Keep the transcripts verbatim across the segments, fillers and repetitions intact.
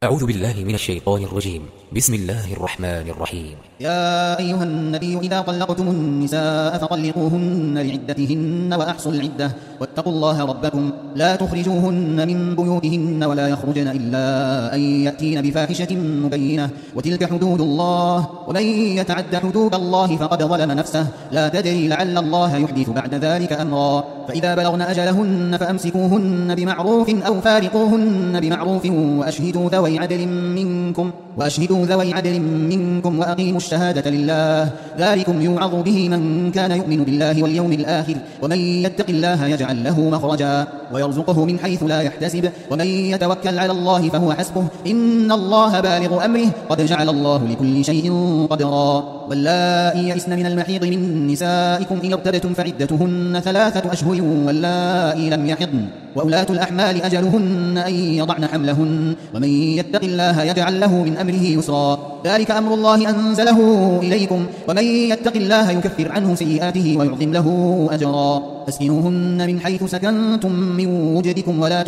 أعوذ بالله من الشيطان الرجيم. بسم الله الرحمن الرحيم. يا أيها النبي إذا طلقتم النساء فطلقوهن لعدتهن وأحصوا العدة واتقوا الله ربكم لا تخرجوهن من بيوتهن ولا يخرجن إلا أن يأتين بفاحشة مبينة وتلك حدود الله ومن يتعد حدود الله فقد ظلم نفسه لا تدري لعل الله يحدث بعد ذلك أمرا فإذا بلغن أجلهن فأمسكوهن بمعروف أو فارقوهن بمعروف وأشهدوا ذوي عدل منكم وأشهدوا ذوي عدل منكم وأقيموا الشهادة لله ذلكم يوعظ به من كان يؤمن بالله واليوم الآخر ومن يتق الله يجعل له مخرجا ويرزقه من حيث لا يحتسب ومن يتوكل على الله فهو حسبه إن الله بالغ أمره قد جعل الله لكل شيء قدرا واللائي يئسن من المحيض من نسائكم إن ارتبتم فعدتهن ثلاثة أشهر واللائي لم يحضن وأولاة الأحمال أجلهن أن يضعن حملهن ومن يتق الله يجعل له من أمره يسرا ذلك أمر الله أنزله إليكم ومن يتق الله يكفر عنه سيئاته ويعظم له أجرا أسكنوهن من حيث سكنتم من وجدكم ولا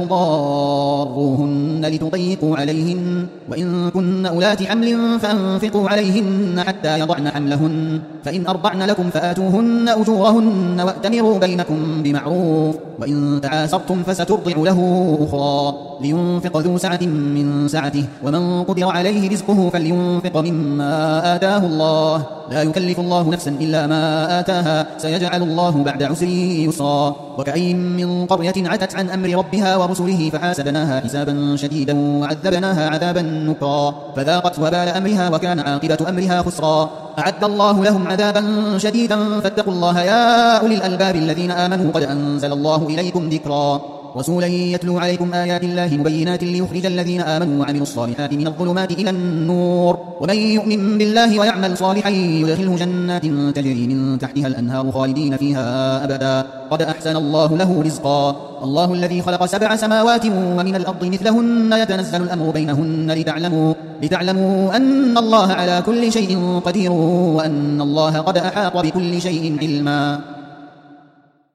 تضاروهن لتضيقوا عليهن وإن كن أولات حمل فأنفقوا عليهن حتى يضعن حملهن فإن أرضعن لكم فآتوهن أجورهن وأتمروا بينكم بمعروف وإن تعاسرتم فسترضع له أخرى لينفق ذو سعة من سعته ومن قدر عليه رزقه فلينفق مما آتاه الله لا يكلف الله نفسا إلا ما آتاها سيجعل الله بعد عسر يسرا وكأين من قرية عتت عن أمر ربها ورسله فحاسبناها حسابا شديدا وعذبناها عذابا نكرا فذاقت وبال أمرها وكان عاقبة أمرها خسرا أعد الله لهم عذابا شديدا فاتقوا الله يا أولي الألباب الذين آمنوا قد أنزل الله إليكم ذكرا رسولا يتلو عليكم آيات الله مبينات ليخرج الذين آمنوا وعملوا الصالحات من الظلمات إلى النور ومن يؤمن بالله ويعمل صالحا يدخله جنات تجري من تحتها الأنهار خالدين فيها أبدا قد أحسن الله له رزقا الله الذي خلق سبع سماوات ومن الأرض مثلهن يتنزل الأمر بينهن لتعلموا, لتعلموا أن الله على كل شيء قدير وأن الله قد أحاط بكل شيء علما.